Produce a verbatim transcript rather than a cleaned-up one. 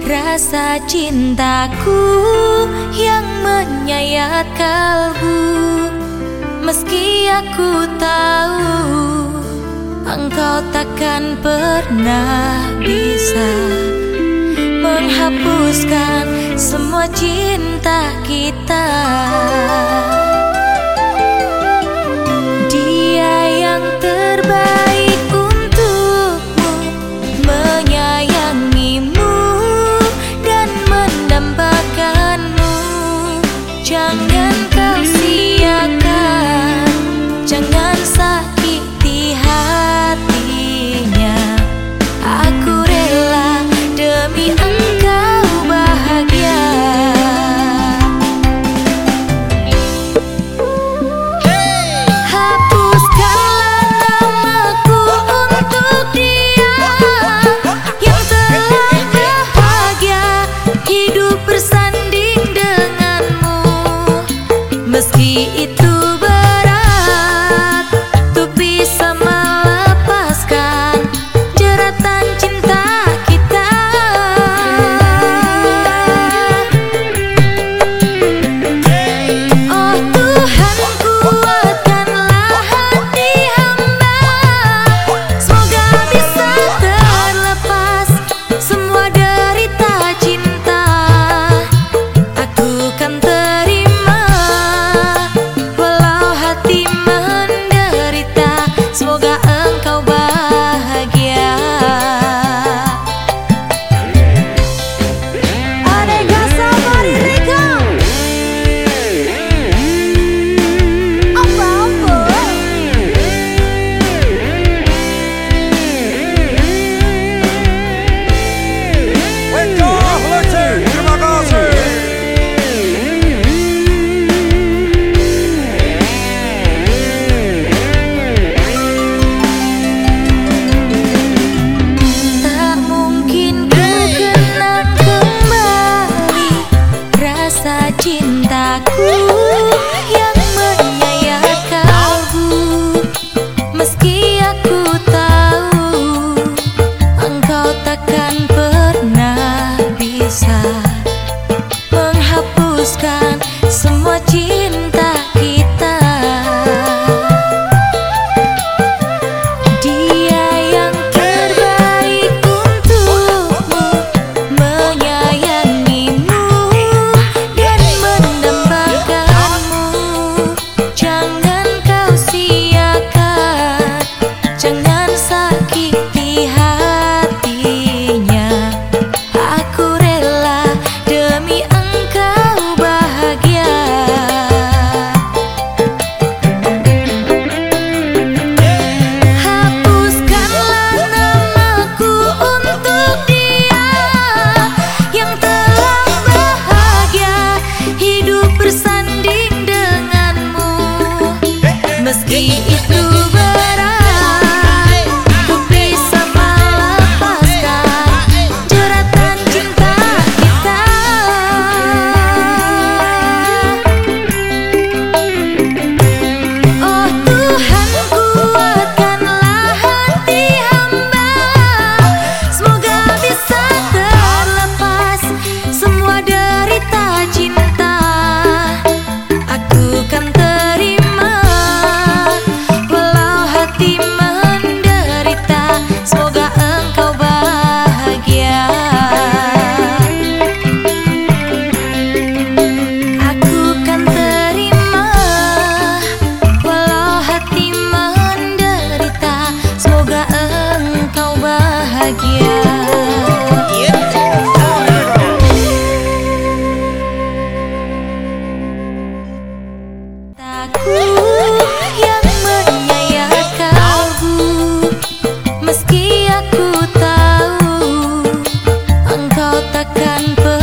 Rasa cintaku yang menyayat kalbu, meski aku tahu engkau takkan pernah bisa menghapuskan semua cinta kita. Dia yang terbaik untukmu, menyayangimu dan mendambakanmu. Jangan kau siakan, jangan sakiti hatinya. Aku rela demi engkau bahagia. Hapuskanlah namaku untuk dia yang telah bahagia hidup bersanding denganmu. Meski itu berat untuk bisa melepaskan jeratan cinta kita. Oh Tuhan, kuatkanlah hati hamba, semoga bisa terlepas semua derita cinta. Aku kan terima walau hati menderita, semoga engkau bahagia. Adega Safari Rika. Apa-apa? Wendor Lutfi, terima kasih. Tak mungkin ku kenang kembali rasa cintaku yang menyayat kalbu, meski aku tahu engkau takkan pernah bisa menghapuskan semua cinta kita. Dia yang terbaik untukmu, menyayangimu dan mendambakanmu. Jangan kau siakan, jangan sakiti hatinya. Aku rela demi engkau bahagia. Hapuskanlah namaku untuk dia yang telah bahagia hidup bersanding denganmu. Meski itu berat untuk bisa melepaskan jeratan cinta kita. Oh Tuhan, kuatkanlah hati hamba, semoga bisa terlepas semua derita cinta. Aku kan terima walau hati menderita, semoga engkau bahagia. Aku kan terima walau hati menderita, semoga engkau bahagia. Aku yang menyayat kalbu, meski aku tahu engkau takkan pernah